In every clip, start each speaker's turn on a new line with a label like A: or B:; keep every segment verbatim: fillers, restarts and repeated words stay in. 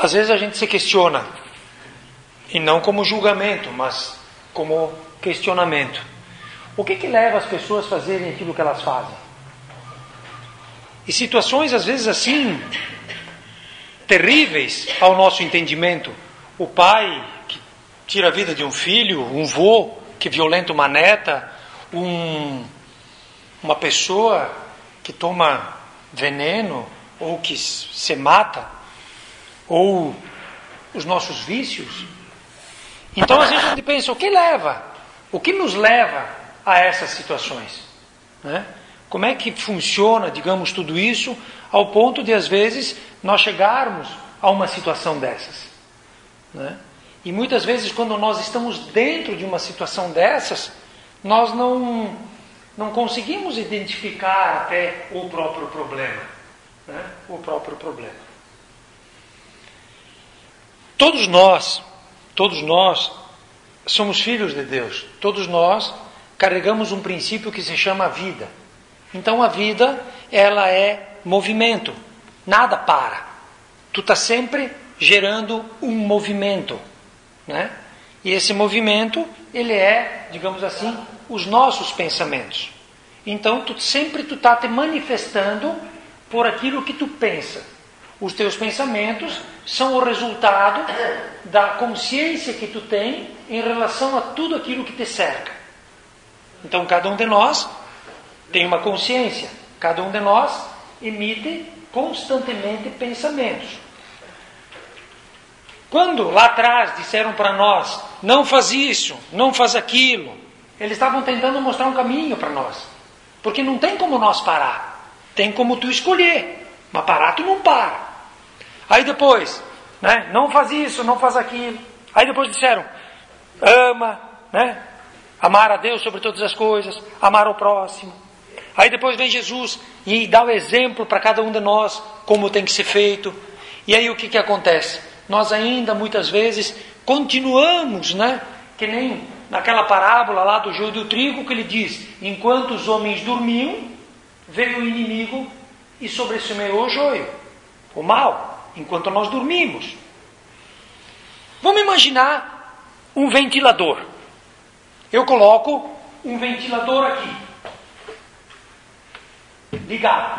A: Às vezes a gente se questiona, e não como julgamento, mas como questionamento. O que que leva as pessoas a fazerem aquilo que elas fazem? E situações às vezes assim, terríveis ao nosso entendimento. O pai que tira a vida de um filho, um vô que violenta uma neta, um, uma pessoa que toma veneno ou que se mata, ou os nossos vícios. Então às vezes a gente pensa, o que leva? O que nos leva a essas situações? Né? Como é que funciona, digamos, tudo isso, ao ponto de às vezes nós chegarmos a uma situação dessas? Né? E muitas vezes quando nós estamos dentro de uma situação dessas, nós não, não conseguimos identificar até o próprio problema. Né? O próprio problema. Todos nós, todos nós somos filhos de Deus. Todos nós carregamos um princípio que se chama vida. Então a vida, ela é movimento. Nada para. Tu está sempre gerando um movimento. Né? E esse movimento, ele é, digamos assim, os nossos pensamentos. Então tu, sempre tu está te manifestando por aquilo que tu pensa. Os teus pensamentos são o resultado da consciência que tu tem em relação a tudo aquilo que te cerca. Então cada um de nós tem uma consciência. Cada um de nós emite constantemente pensamentos. Quando lá atrás disseram para nós, não faz isso, não faz aquilo, eles estavam tentando mostrar um caminho para nós. Porque não tem como nós parar. Tem como tu escolher. Mas parar tu não para. Aí depois, né, não faz isso, não faz aquilo. Aí depois disseram, ama, né, amar a Deus sobre todas as coisas, amar o próximo. Aí depois vem Jesus e dá o exemplo para cada um de nós, como tem que ser feito. E aí o que que acontece? Nós ainda muitas vezes continuamos, né, que nem naquela parábola lá do joio do trigo, que ele diz, enquanto os homens dormiam, veio o inimigo e sobressemeou o joio, o mal, enquanto nós dormimos. Vamos imaginar um ventilador. Eu coloco um ventilador aqui, ligado.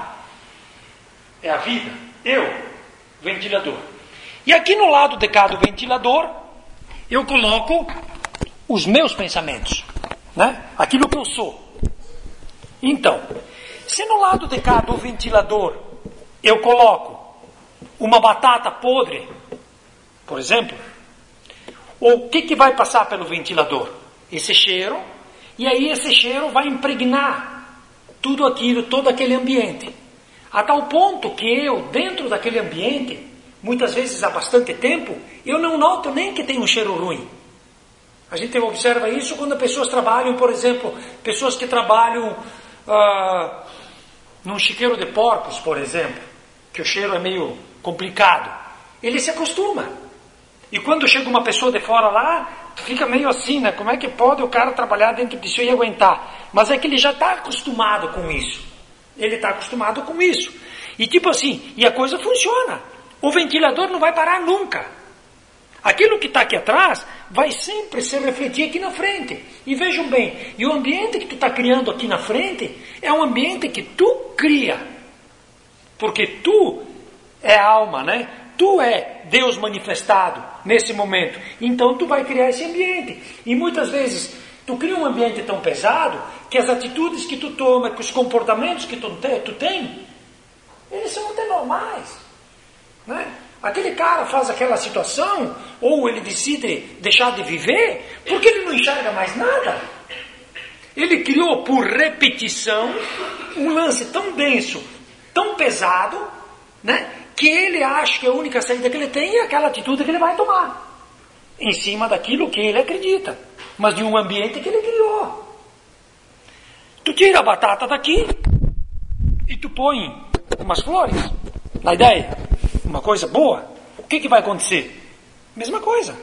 A: É a vida. Eu, ventilador. E aqui no lado de cada ventilador, eu coloco os meus pensamentos, né? Aquilo que eu sou. Então, se no lado de cada ventilador eu coloco uma batata podre, por exemplo, o que que vai passar pelo ventilador? Esse cheiro, e aí esse cheiro vai impregnar tudo aquilo, todo aquele ambiente. A tal ponto que eu, dentro daquele ambiente, muitas vezes há bastante tempo, eu não noto nem que tem um cheiro ruim. A gente observa isso quando as pessoas trabalham, por exemplo, pessoas que trabalham ah, num chiqueiro de porcos, por exemplo, que o cheiro é meio complicado. Ele se acostuma. E quando chega uma pessoa de fora lá, fica meio assim, né? Como é que pode o cara trabalhar dentro disso e aguentar? Mas é que ele já está acostumado com isso. Ele está acostumado com isso. E tipo assim, e a coisa funciona. O ventilador não vai parar nunca. Aquilo que está aqui atrás vai sempre se refletir aqui na frente. E vejam bem, e o ambiente que tu está criando aqui na frente é um ambiente que tu cria. Porque tu é a alma, né? Tu é Deus manifestado nesse momento. Então tu vai criar esse ambiente. E muitas vezes tu cria um ambiente tão pesado que as atitudes que tu toma, que os comportamentos que tu, te, tu tem, eles são até normais. Né? Aquele cara faz aquela situação, ou ele decide deixar de viver, porque ele não enxerga mais nada. Ele criou por repetição um lance tão denso, tão pesado, né, que ele acha que a única saída que ele tem é aquela atitude que ele vai tomar, em cima daquilo que ele acredita, mas de um ambiente que ele criou. Tu tira a batata daqui e tu põe umas flores, na ideia, uma coisa boa, o que, que vai acontecer? Mesma coisa.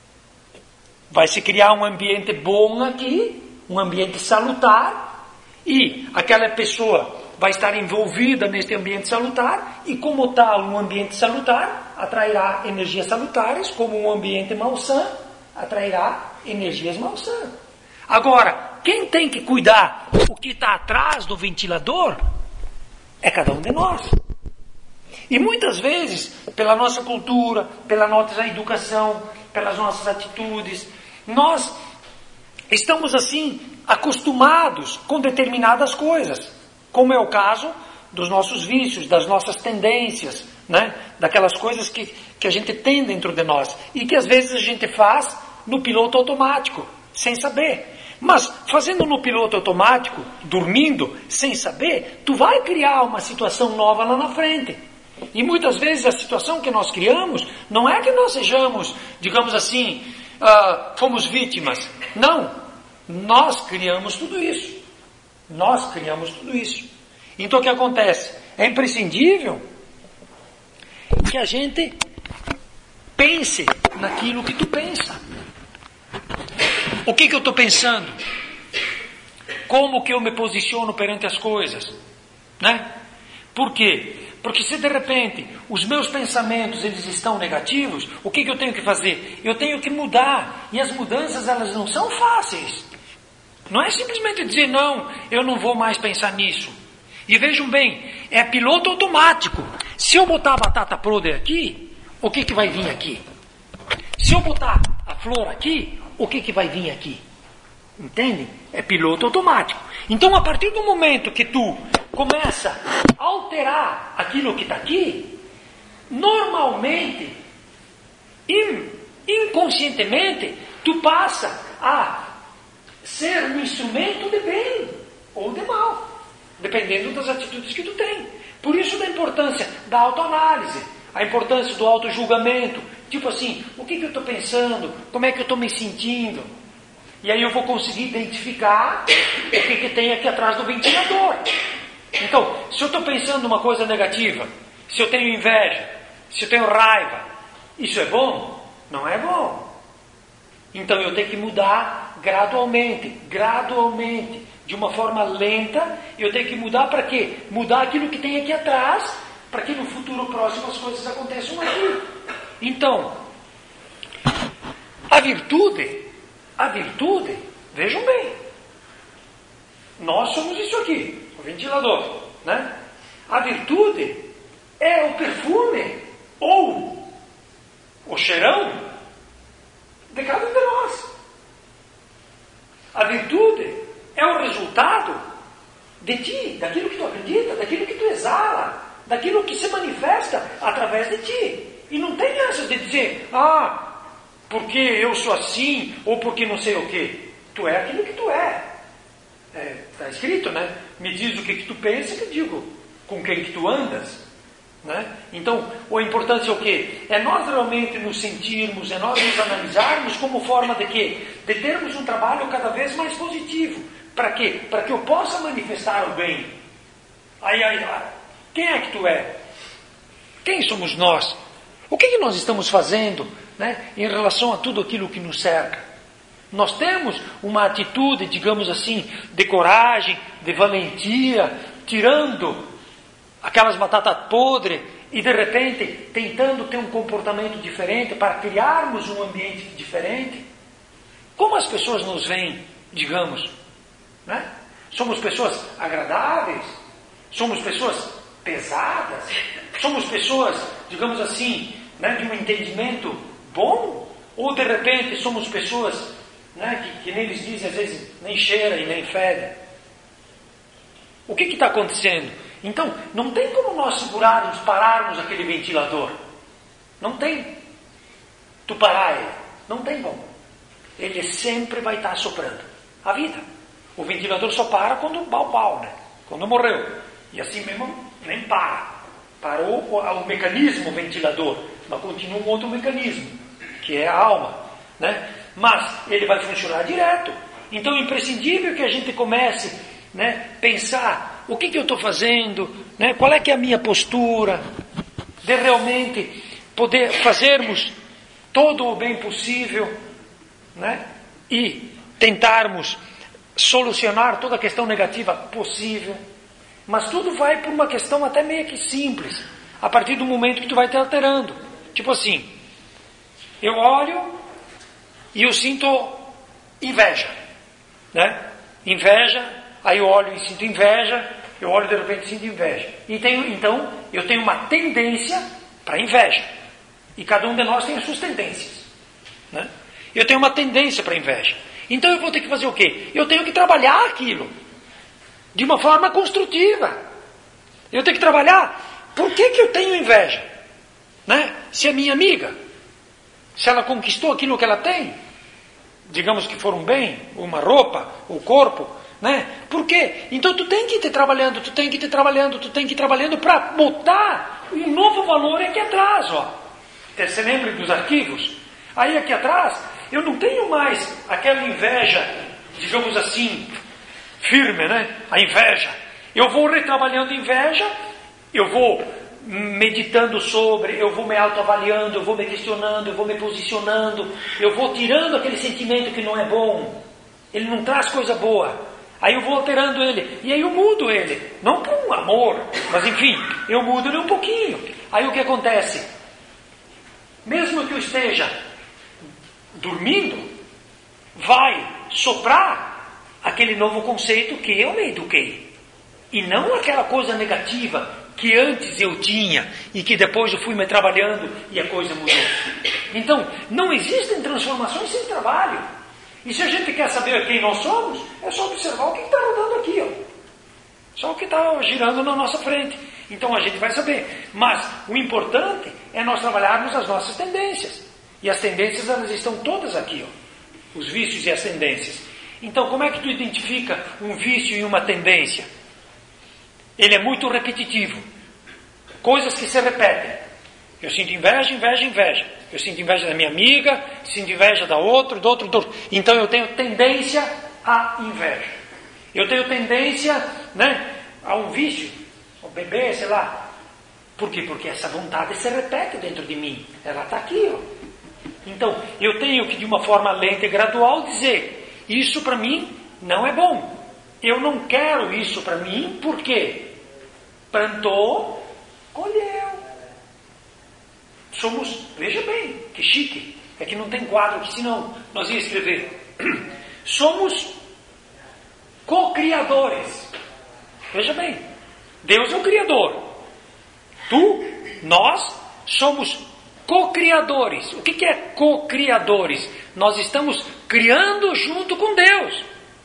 A: Vai se criar um ambiente bom aqui, um ambiente salutar, e aquela pessoa vai estar envolvida neste ambiente salutar e, como tal, um ambiente salutar atrairá energias salutares, como um ambiente malsã atrairá energias malsãs. Agora, quem tem que cuidar o que está atrás do ventilador é cada um de nós. E muitas vezes, pela nossa cultura, pela nossa educação, pelas nossas atitudes, nós estamos assim acostumados com determinadas coisas, como é o caso dos nossos vícios, das nossas tendências, né? Daquelas coisas que, que a gente tem dentro de nós e que às vezes a gente faz no piloto automático, sem saber. Mas fazendo no piloto automático, dormindo, sem saber, tu vai criar uma situação nova lá na frente. E muitas vezes a situação que nós criamos não é que nós sejamos, digamos assim, uh, fomos vítimas. Não, nós criamos tudo isso. Nós criamos tudo isso. Então o que acontece? É imprescindível que a gente pense naquilo que tu pensa. O que que eu estou pensando? Como que eu me posiciono perante as coisas? Né? Por quê? Porque se de repente os meus pensamentos eles estão negativos, o que que eu tenho que fazer? Eu tenho que mudar. E as mudanças elas não são fáceis. Não é simplesmente dizer, não, eu não vou mais pensar nisso. E vejam bem, é piloto automático. Se eu botar a batata podre aqui, o que que vai vir aqui? Se eu botar a flor aqui, o que que vai vir aqui? Entende? É piloto automático. Então, a partir do momento que tu começa a alterar aquilo que está aqui, normalmente, inconscientemente, tu passa a ser um instrumento de bem ou de mal, dependendo das atitudes que tu tem. Por isso da importância da autoanálise, a importância do autojulgamento, tipo assim, o que que eu estou pensando, como é que eu estou me sentindo, e aí eu vou conseguir identificar o que que tem aqui atrás do ventilador. Então, se eu estou pensando uma coisa negativa, se eu tenho inveja, se eu tenho raiva, isso é bom? Não é bom. Então eu tenho que mudar gradualmente, gradualmente, de uma forma lenta. Eu tenho que mudar para quê? Mudar aquilo que tem aqui atrás, para que no futuro próximo as coisas aconteçam aqui. Então, a virtude, a virtude, vejam bem, nós somos isso aqui, o ventilador, né? A virtude é o perfume ou o cheirão de cada um de nós. A virtude é o resultado de ti, daquilo que tu acredita, daquilo que tu exala, daquilo que se manifesta através de ti. E não tem essa de dizer, ah, porque eu sou assim, ou porque não sei o quê. Tu é aquilo que tu é. Está é, escrito, né? Me diz o que, que tu pensa, que eu digo com quem que tu andas. Né? Então, a importância é o quê? É nós realmente nos sentirmos, é nós nos analisarmos como forma de quê? De termos um trabalho cada vez mais positivo. Para quê? Para que eu possa manifestar o bem. Aí, aí, aí, quem é que tu é? Quem somos nós? O que, que nós estamos fazendo, né, em relação a tudo aquilo que nos cerca? Nós temos uma atitude, digamos assim, de coragem, de valentia, tirando aquelas batatas podres e de repente tentando ter um comportamento diferente para criarmos um ambiente diferente. Como as pessoas nos veem, digamos, né? Somos pessoas agradáveis? Somos pessoas pesadas? Somos pessoas, digamos assim, né, de um entendimento bom? Ou de repente somos pessoas, né, que, que nem eles dizem às vezes, nem cheira e nem fede? O que está acontecendo? Então, não tem como nós segurarmos, pararmos aquele ventilador. Não tem. Tu parar ele. Não tem como. Ele sempre vai estar soprando. A vida. O ventilador só para quando pau-pau, né? Quando morreu. E assim mesmo, nem para. Parou o, o mecanismo ventilador. Mas continua um outro mecanismo, que é a alma, né? Mas ele vai funcionar direto. Então é imprescindível que a gente comece, né, pensar o que, que eu estou fazendo, né, qual é que é a minha postura, de realmente poder fazermos todo o bem possível, né, e tentarmos solucionar toda a questão negativa possível, Mas tudo vai por uma questão até meio que simples, a partir do momento que tu vai te alterando. Tipo assim, eu olho e eu sinto inveja, né? Inveja, aí eu olho e sinto inveja, eu olho e de repente sinto inveja. E tenho, então, eu tenho uma tendência para inveja. E cada um de nós tem as suas tendências, né? Eu tenho uma tendência para inveja. Então eu vou ter que fazer o quê? Eu tenho que trabalhar aquilo de uma forma construtiva. Eu tenho que trabalhar. Por que que eu tenho inveja? Né? Se é minha amiga, se ela conquistou aquilo que ela tem, digamos que for um bem, uma roupa, o corpo, né? Por quê? Então tu tem que ir te trabalhando, tu tem que ir te trabalhando, tu tem que ir trabalhando para botar um novo valor aqui atrás, ó. Você lembra dos arquivos? Aí aqui atrás, eu não tenho mais aquela inveja, digamos assim, firme, né? A inveja. Eu vou retrabalhando inveja, eu vou meditando sobre, eu vou me autoavaliando, eu vou me questionando, eu vou me posicionando, eu vou tirando aquele sentimento que não é bom, ele não traz coisa boa, aí eu vou alterando ele, e aí eu mudo ele, não por um amor, mas enfim, eu mudo ele um pouquinho. Aí o que acontece? Mesmo que eu esteja dormindo, vai soprar aquele novo conceito que eu me eduquei, e não aquela coisa negativa que antes eu tinha e que depois eu fui me trabalhando e a coisa mudou. Então, não existem transformações sem trabalho. E se a gente quer saber quem nós somos, é só observar o que está rodando aqui, ó. Só o que está girando na nossa frente. Então a gente vai saber. Mas o importante é nós trabalharmos as nossas tendências. E as tendências, elas estão todas aqui, ó. Os vícios e as tendências. Então, como é que tu identifica um vício e uma tendência? Ele é muito repetitivo. Coisas que se repetem. Eu sinto inveja, inveja, inveja. Eu sinto inveja da minha amiga, sinto inveja da outra, do outro, do outro. Então eu tenho tendência à inveja. Eu tenho tendência, né, a um vício, ao beber, sei lá. Por quê? Porque essa vontade se repete dentro de mim. Ela está aqui, ó. Então, eu tenho que, de uma forma lenta e gradual, dizer: isso para mim não é bom. Eu não quero isso para mim, por quê? Plantou, colheu. Somos, veja bem, que chique. É que não tem quadro aqui, senão nós ia escrever. Somos co-criadores. Veja bem, Deus é o Criador. Tu, nós, somos co-criadores. O que que é co-criadores? Nós estamos criando junto com Deus.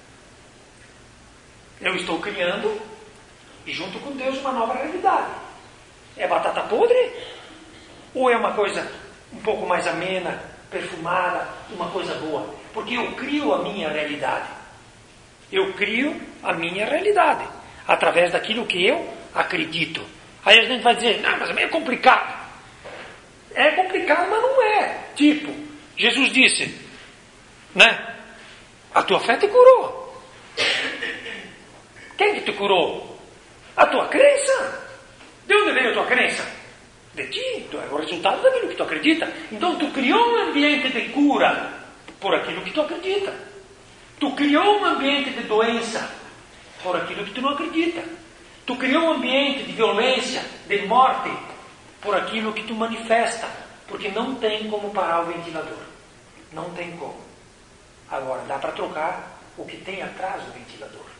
A: Eu estou criando junto com Deus uma nova realidade. É batata podre? Ou é uma coisa um pouco mais amena, perfumada, uma coisa boa? Porque eu crio a minha realidade. Eu crio a minha realidade através daquilo que eu acredito. Aí a gente vai dizer: não, mas é meio complicado. É complicado, mas não é. Tipo, Jesus disse, né? A tua fé te curou. Quem que te curou? A tua crença. De onde veio a tua crença? De ti. Tu é o resultado daquilo que tu acredita. Então tu criou um ambiente de cura por aquilo que tu acredita. Tu criou um ambiente de doença por aquilo que tu não acredita. Tu criou um ambiente de violência, de morte, por aquilo que tu manifesta. Porque não tem como parar o ventilador. Não tem como. Agora, dá para trocar o que tem atrás do ventilador.